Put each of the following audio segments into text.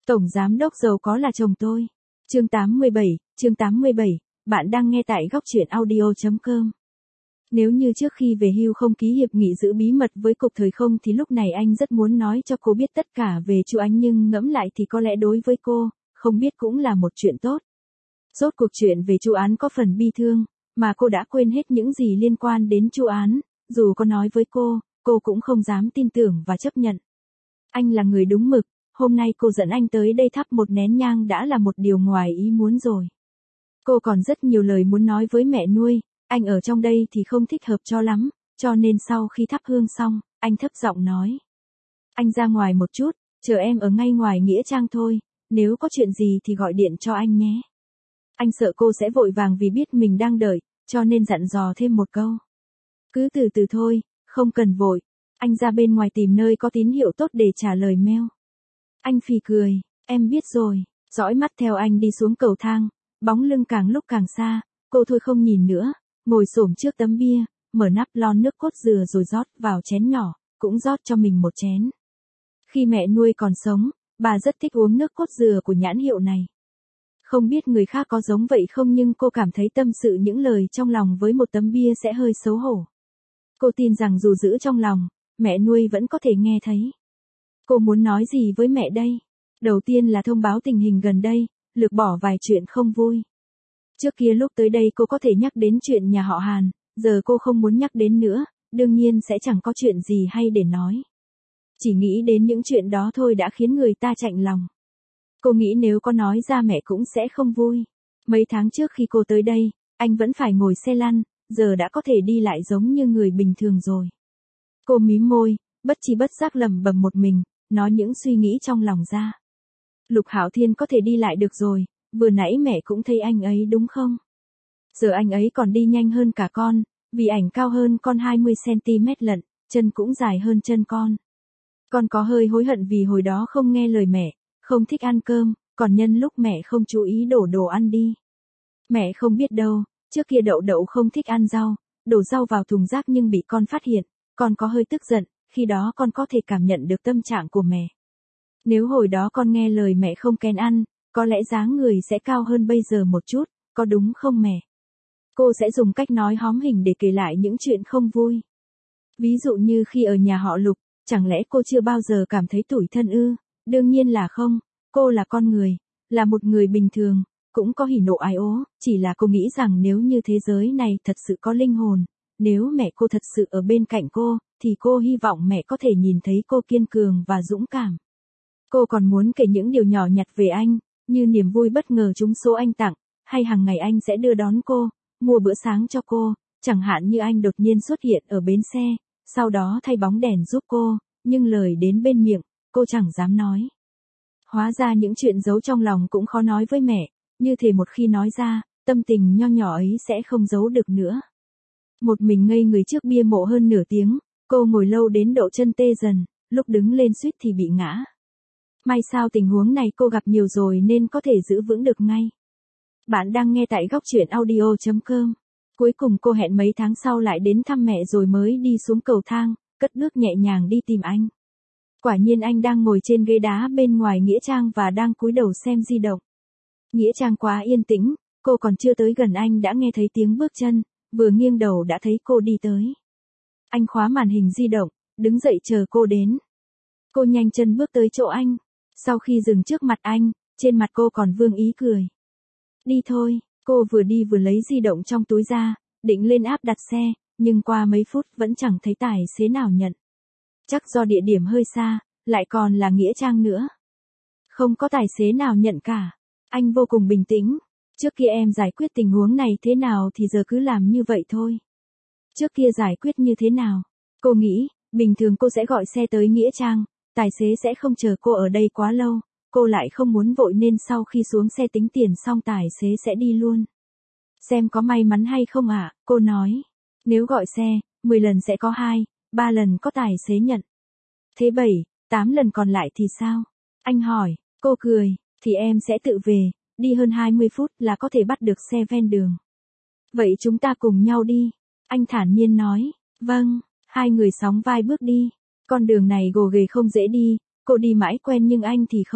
Tổng giám đốc giàu có là chồng tôi. Chương 87, bạn đang nghe tại góc truyện audio.com. Nếu như trước khi về hưu không ký hiệp nghị giữ bí mật với cục thời không thì lúc này anh rất muốn nói cho cô biết tất cả về chú Ánh, nhưng ngẫm lại thì có lẽ đối với cô, không biết cũng là một chuyện tốt. Rốt cuộc chuyện về chú Án có phần bi thương, mà cô đã quên hết những gì liên quan đến chú Án, dù có nói với cô cũng không dám tin tưởng và chấp nhận. Anh là người đúng mực, hôm nay cô dẫn anh tới đây thắp một nén nhang đã là một điều ngoài ý muốn rồi. Cô còn rất nhiều lời muốn nói với mẹ nuôi, anh ở trong đây thì không thích hợp cho lắm, cho nên sau khi thắp hương xong, anh thấp giọng nói. Anh ra ngoài một chút, chờ em ở ngay ngoài nghĩa trang thôi, nếu có chuyện gì thì gọi điện cho anh nhé. Anh sợ cô sẽ vội vàng vì biết mình đang đợi, cho nên dặn dò thêm một câu. Cứ từ từ thôi, không cần vội. Anh ra bên ngoài tìm nơi có tín hiệu tốt để trả lời mail. Anh phì cười, em biết rồi, dõi mắt theo anh đi xuống cầu thang, bóng lưng càng lúc càng xa, cô thôi không nhìn nữa, ngồi xổm trước tấm bia, mở nắp lon nước cốt dừa rồi rót vào chén nhỏ, cũng rót cho mình một chén. Khi mẹ nuôi còn sống, bà rất thích uống nước cốt dừa của nhãn hiệu này. Không biết người khác có giống vậy không, nhưng cô cảm thấy tâm sự những lời trong lòng với một tấm bia sẽ hơi xấu hổ. Cô tin rằng dù giữ trong lòng, mẹ nuôi vẫn có thể nghe thấy. Cô muốn nói gì với mẹ đây? Đầu tiên là thông báo tình hình gần đây, lược bỏ vài chuyện không vui. Trước kia lúc tới đây cô có thể nhắc đến chuyện nhà họ Hàn, giờ cô không muốn nhắc đến nữa, đương nhiên sẽ chẳng có chuyện gì hay để nói. Chỉ nghĩ đến những chuyện đó thôi đã khiến người ta chạnh lòng. Cô nghĩ nếu có nói ra mẹ cũng sẽ không vui. Mấy tháng trước khi cô tới đây, anh vẫn phải ngồi xe lăn, giờ đã có thể đi lại giống như người bình thường rồi. Cô mím môi, bất chi bất giác lẩm bẩm một mình, nói những suy nghĩ trong lòng ra. Lục Hạo Thiên có thể đi lại được rồi, vừa nãy mẹ cũng thấy anh ấy đúng không? Giờ anh ấy còn đi nhanh hơn cả con, vì ảnh cao hơn con 20cm lận, chân cũng dài hơn chân con. Con có hơi hối hận vì hồi đó không nghe lời mẹ, không thích ăn cơm, còn nhân lúc mẹ không chú ý đổ đồ ăn đi. Mẹ không biết đâu, trước kia Đậu Đậu không thích ăn rau, đổ rau vào thùng rác nhưng bị con phát hiện, con có hơi tức giận, khi đó con có thể cảm nhận được tâm trạng của mẹ. Nếu hồi đó con nghe lời mẹ không kén ăn, có lẽ dáng người sẽ cao hơn bây giờ một chút, có đúng không mẹ? Cô sẽ dùng cách nói hóm hình để kể lại những chuyện không vui. Ví dụ như khi ở nhà họ Lục, chẳng lẽ cô chưa bao giờ cảm thấy tủi thân ư? Đương nhiên là không, cô là con người, là một người bình thường, cũng có hỉ nộ ái ố, chỉ là cô nghĩ rằng nếu như thế giới này thật sự có linh hồn, nếu mẹ cô thật sự ở bên cạnh cô, thì cô hy vọng mẹ có thể nhìn thấy cô kiên cường và dũng cảm. Cô còn muốn kể những điều nhỏ nhặt về anh, như niềm vui bất ngờ trúng số anh tặng, hay hàng ngày anh sẽ đưa đón cô, mua bữa sáng cho cô, chẳng hạn như anh đột nhiên xuất hiện ở bến xe, sau đó thay bóng đèn giúp cô, nhưng lời đến bên miệng, cô chẳng dám nói. Hóa ra những chuyện giấu trong lòng cũng khó nói với mẹ, như thể một khi nói ra, tâm tình nho nhỏ ấy sẽ không giấu được nữa. Một mình ngây người trước bia mộ hơn nửa tiếng, cô ngồi lâu đến độ chân tê dần, lúc đứng lên suýt thì bị ngã. May sao tình huống này cô gặp nhiều rồi nên có thể giữ vững được ngay. Bạn đang nghe tại góc truyện audio.com. Cuối cùng cô hẹn mấy tháng sau lại đến thăm mẹ rồi mới đi xuống cầu thang, cất bước nhẹ nhàng đi tìm anh. Quả nhiên anh đang ngồi trên ghế đá bên ngoài nghĩa trang và đang cúi đầu xem di động. Nghĩa trang quá yên tĩnh, cô còn chưa tới gần anh đã nghe thấy tiếng bước chân, vừa nghiêng đầu đã thấy cô đi tới. Anh khóa màn hình di động, đứng dậy chờ cô đến. Cô nhanh chân bước tới chỗ anh. Sau khi dừng trước mặt anh, trên mặt cô còn vương ý cười. Đi thôi, cô vừa đi vừa lấy di động trong túi ra, định lên app đặt xe, nhưng qua mấy phút vẫn chẳng thấy tài xế nào nhận. Chắc do địa điểm hơi xa, lại còn là nghĩa trang nữa. Không có tài xế nào nhận cả. Anh vô cùng bình tĩnh. Trước kia em giải quyết tình huống này thế nào thì giờ cứ làm như vậy thôi. Trước kia giải quyết như thế nào? Cô nghĩ, bình thường cô sẽ gọi xe tới nghĩa trang, tài xế sẽ không chờ cô ở đây quá lâu, cô lại không muốn vội nên sau khi xuống xe tính tiền xong tài xế sẽ đi luôn. Xem có may mắn hay không ạ, cô nói. Nếu gọi xe, 10 lần sẽ có 2, 3 lần có tài xế nhận. Thế 7, 8 lần còn lại thì sao? Anh hỏi, cô cười, thì em sẽ tự về, đi hơn 20 phút là có thể bắt được xe ven đường. Vậy chúng ta cùng nhau đi. Anh thản nhiên nói, vâng, hai người sóng vai bước đi. Con đường này gồ ghề không dễ đi, cô đi mãi quen nhưng anh thì không,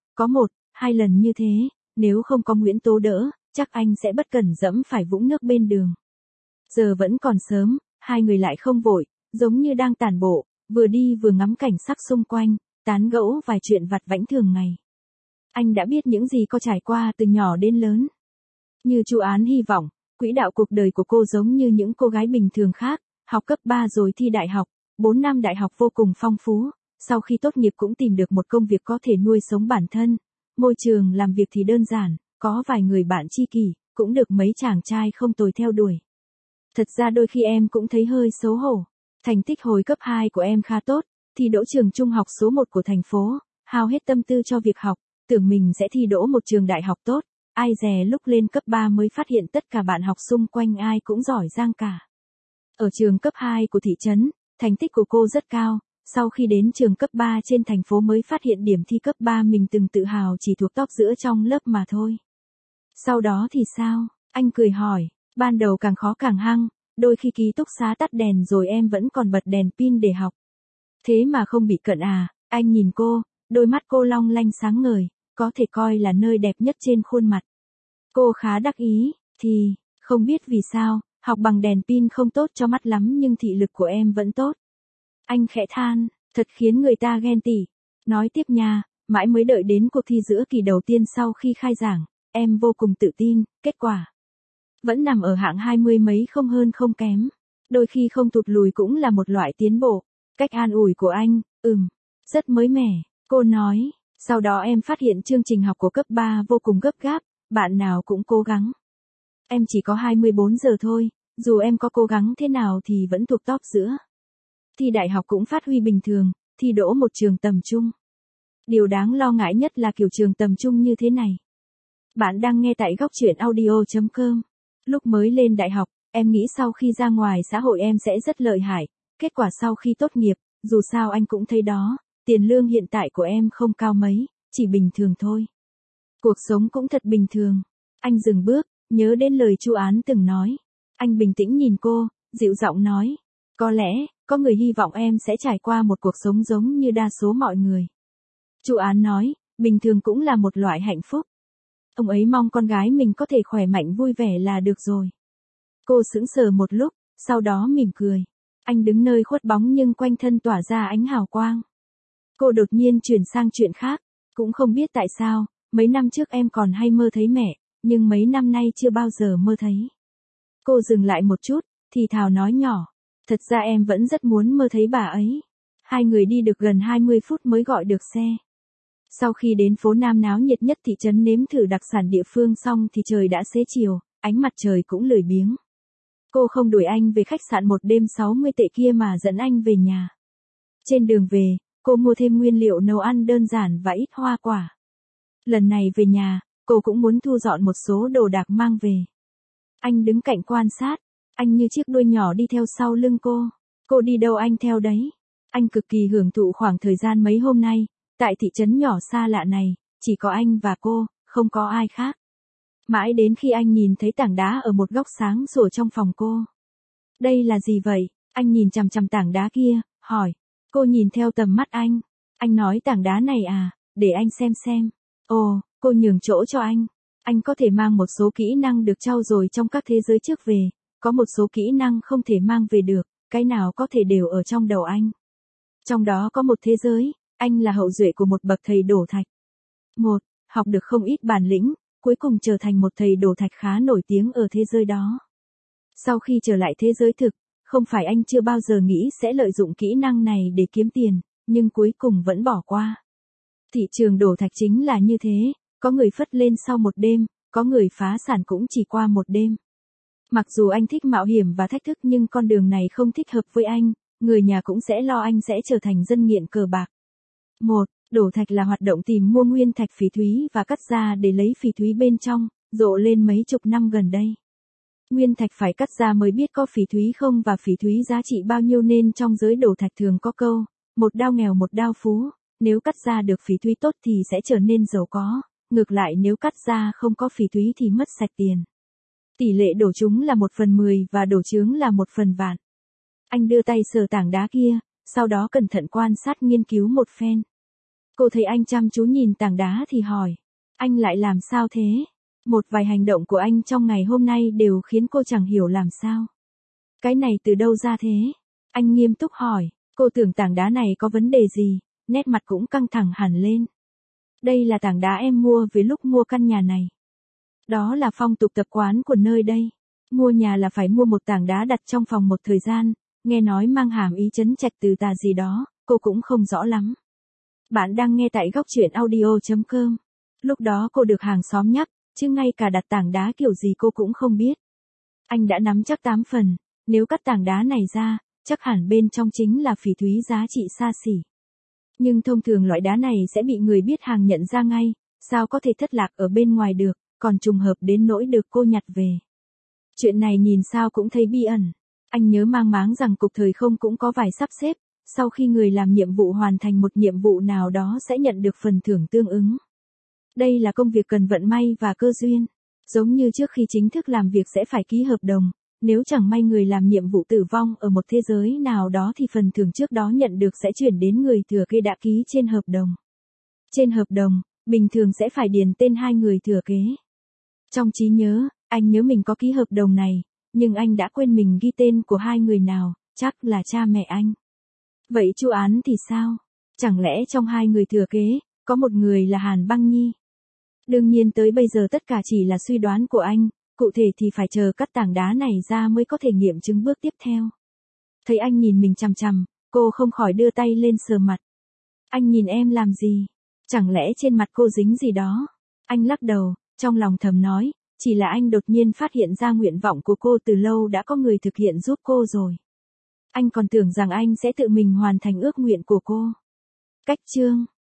có 1, 2 lần như thế, nếu không có Nguyễn Tố đỡ, chắc anh sẽ bất cẩn dẫm phải vũng nước bên đường. Giờ vẫn còn sớm, hai người lại không vội, giống như đang tản bộ, vừa đi vừa ngắm cảnh sắc xung quanh, tán gẫu vài chuyện vặt vãnh thường ngày. Anh đã biết những gì cô trải qua từ nhỏ đến lớn. Như Chu Án hy vọng, quỹ đạo cuộc đời của cô giống như những cô gái bình thường khác, học cấp 3 rồi thi đại học, 4 năm đại học vô cùng phong phú, sau khi tốt nghiệp cũng tìm được một công việc có thể nuôi sống bản thân. Môi trường làm việc thì đơn giản, có vài người bạn tri kỷ, cũng được mấy chàng trai không tồi theo đuổi. Thật ra đôi khi em cũng thấy hơi xấu hổ. Thành tích hồi cấp 2 của em khá tốt, thi đỗ trường trung học số 1 của thành phố, hao hết tâm tư cho việc học, tưởng mình sẽ thi đỗ một trường đại học tốt, ai dè lúc lên cấp 3 mới phát hiện tất cả bạn học xung quanh ai cũng giỏi giang cả. Ở trường cấp 2 của thị trấn, thành tích của cô rất cao, sau khi đến trường cấp 3 trên thành phố mới phát hiện điểm thi cấp 3 mình từng tự hào chỉ thuộc top giữa trong lớp mà thôi. Sau đó thì sao? Anh cười hỏi, ban đầu càng khó càng hăng, đôi khi ký túc xá tắt đèn rồi em vẫn còn bật đèn pin để học. Thế mà không bị cận à? Anh nhìn cô, đôi mắt cô long lanh sáng ngời, có thể coi là nơi đẹp nhất trên khuôn mặt. Cô khá đắc ý, thì, không biết vì sao, học bằng đèn pin không tốt cho mắt lắm nhưng thị lực của em vẫn tốt. Anh khẽ than, thật khiến người ta ghen tị. Nói tiếp nha, mãi mới đợi đến cuộc thi giữa kỳ đầu tiên sau khi khai giảng, em vô cùng tự tin, kết quả vẫn nằm ở hạng 20 mấy không hơn không kém. Đôi khi không tụt lùi cũng là một loại tiến bộ. Cách an ủi của anh, rất mới mẻ, cô nói. Sau đó em phát hiện chương trình học của cấp 3 vô cùng gấp gáp, bạn nào cũng cố gắng. Em chỉ có 24 giờ thôi, dù em có cố gắng thế nào thì vẫn thuộc top giữa. Thi đại học cũng phát huy bình thường, thi đỗ một trường tầm trung. Điều đáng lo ngại nhất là kiểu trường tầm trung như thế này. Bạn đang nghe tại góc truyện audio.com. Lúc mới lên đại học, em nghĩ sau khi ra ngoài xã hội em sẽ rất lợi hại. Kết quả sau khi tốt nghiệp, dù sao anh cũng thấy đó, tiền lương hiện tại của em không cao mấy, chỉ bình thường thôi. Cuộc sống cũng thật bình thường. Anh dừng bước, nhớ đến lời Chu Án từng nói. Anh bình tĩnh nhìn cô, dịu giọng nói. Có lẽ, có người hy vọng em sẽ trải qua một cuộc sống giống như đa số mọi người. Chu Án nói, bình thường cũng là một loại hạnh phúc. Ông ấy mong con gái mình có thể khỏe mạnh vui vẻ là được rồi. Cô sững sờ một lúc, sau đó mỉm cười. Anh đứng nơi khuất bóng nhưng quanh thân tỏa ra ánh hào quang. Cô đột nhiên chuyển sang chuyện khác, cũng không biết tại sao, mấy năm trước em còn hay mơ thấy mẹ, nhưng mấy năm nay chưa bao giờ mơ thấy. Cô dừng lại một chút, thì thào nói nhỏ, thật ra em vẫn rất muốn mơ thấy bà ấy. Hai người đi được gần 20 phút mới gọi được xe. Sau khi đến phố Nam náo nhiệt nhất thị trấn nếm thử đặc sản địa phương xong thì trời đã xế chiều, ánh mặt trời cũng lười biếng. Cô không đuổi anh về khách sạn một đêm 60 tệ kia mà dẫn anh về nhà. Trên đường về, cô mua thêm nguyên liệu nấu ăn đơn giản và ít hoa quả. Lần này về nhà, cô cũng muốn thu dọn một số đồ đạc mang về. Anh đứng cạnh quan sát, anh như chiếc đuôi nhỏ đi theo sau lưng cô. Cô đi đâu anh theo đấy. Anh cực kỳ hưởng thụ khoảng thời gian mấy hôm nay. Tại thị trấn nhỏ xa lạ này, chỉ có anh và cô, không có ai khác. Mãi đến khi anh nhìn thấy tảng đá ở một góc sáng sủa trong phòng cô. Đây là gì vậy? Anh nhìn chằm chằm tảng đá kia, hỏi. Cô nhìn theo tầm mắt anh. Anh nói tảng đá này à, để anh xem. Ồ, cô nhường chỗ cho anh. Anh có thể mang một số kỹ năng được trau dồi trong các thế giới trước về. Có một số kỹ năng không thể mang về được, cái nào có thể đều ở trong đầu anh. Trong đó có một thế giới. Anh là hậu duệ của một bậc thầy đổ thạch. Học được không ít bản lĩnh, cuối cùng trở thành một thầy đổ thạch khá nổi tiếng ở thế giới đó. Sau khi trở lại thế giới thực, không phải anh chưa bao giờ nghĩ sẽ lợi dụng kỹ năng này để kiếm tiền, nhưng cuối cùng vẫn bỏ qua. Thị trường đổ thạch chính là như thế, có người phất lên sau một đêm, có người phá sản cũng chỉ qua một đêm. Mặc dù anh thích mạo hiểm và thách thức nhưng con đường này không thích hợp với anh, người nhà cũng sẽ lo anh sẽ trở thành dân nghiện cờ bạc. Đổ thạch là hoạt động tìm mua nguyên thạch phỉ thúy và cắt ra để lấy phỉ thúy bên trong, rộ lên mấy chục năm gần đây. Nguyên thạch phải cắt ra mới biết có phỉ thúy không và phỉ thúy giá trị bao nhiêu nên trong giới đổ thạch thường có câu, một đao nghèo một đao phú, nếu cắt ra được phỉ thúy tốt thì sẽ trở nên giàu có, ngược lại nếu cắt ra không có phỉ thúy thì mất sạch tiền. Tỷ lệ đổ trúng là 1/10 và đổ chướng là 1/1000. Anh đưa tay sờ tảng đá kia, sau đó cẩn thận quan sát nghiên cứu một phen. Cô thấy anh chăm chú nhìn tảng đá thì hỏi. Anh lại làm sao thế? Một vài hành động của anh trong ngày hôm nay đều khiến cô chẳng hiểu làm sao. Cái này từ đâu ra thế? Anh nghiêm túc hỏi. Cô tưởng tảng đá này có vấn đề gì, nét mặt cũng căng thẳng hẳn lên. Đây là tảng đá em mua về lúc mua căn nhà này. Đó là phong tục tập quán của nơi đây. Mua nhà là phải mua một tảng đá đặt trong phòng một thời gian, nghe nói mang hàm ý trấn trạch từ tà gì đó, cô cũng không rõ lắm. Bạn đang nghe tại góc truyện audio.com. Lúc đó cô được hàng xóm nhắc, chứ ngay cả đặt tảng đá kiểu gì cô cũng không biết. Anh đã nắm chắc 8 phần, nếu cắt tảng đá này ra, chắc hẳn bên trong chính là phỉ thúy giá trị xa xỉ. Nhưng thông thường loại đá này sẽ bị người biết hàng nhận ra ngay, sao có thể thất lạc ở bên ngoài được, còn trùng hợp đến nỗi được cô nhặt về. Chuyện này nhìn sao cũng thấy bi ẩn. Anh nhớ mang máng rằng cục thời không cũng có vài sắp xếp, sau khi người làm nhiệm vụ hoàn thành một nhiệm vụ nào đó sẽ nhận được phần thưởng tương ứng. Đây là công việc cần vận may và cơ duyên. Giống như trước khi chính thức làm việc sẽ phải ký hợp đồng, nếu chẳng may người làm nhiệm vụ tử vong ở một thế giới nào đó thì phần thưởng trước đó nhận được sẽ chuyển đến người thừa kế đã ký trên hợp đồng. Trên hợp đồng, bình thường sẽ phải điền tên hai người thừa kế. Trong trí nhớ, anh nhớ mình có ký hợp đồng này, nhưng anh đã quên mình ghi tên của hai người nào, chắc là cha mẹ anh. Vậy Chu Án thì sao? Chẳng lẽ trong hai người thừa kế, có một người là Hàn Băng Nhi? Đương nhiên tới bây giờ tất cả chỉ là suy đoán của anh, cụ thể thì phải chờ cắt tảng đá này ra mới có thể nghiệm chứng bước tiếp theo. Thấy anh nhìn mình chằm chằm, cô không khỏi đưa tay lên sờ mặt. Anh nhìn em làm gì? Chẳng lẽ trên mặt cô dính gì đó? Anh lắc đầu, trong lòng thầm nói, chỉ là anh đột nhiên phát hiện ra nguyện vọng của cô từ lâu đã có người thực hiện giúp cô rồi. Anh còn tưởng rằng anh sẽ tự mình hoàn thành ước nguyện của cô. Cách chương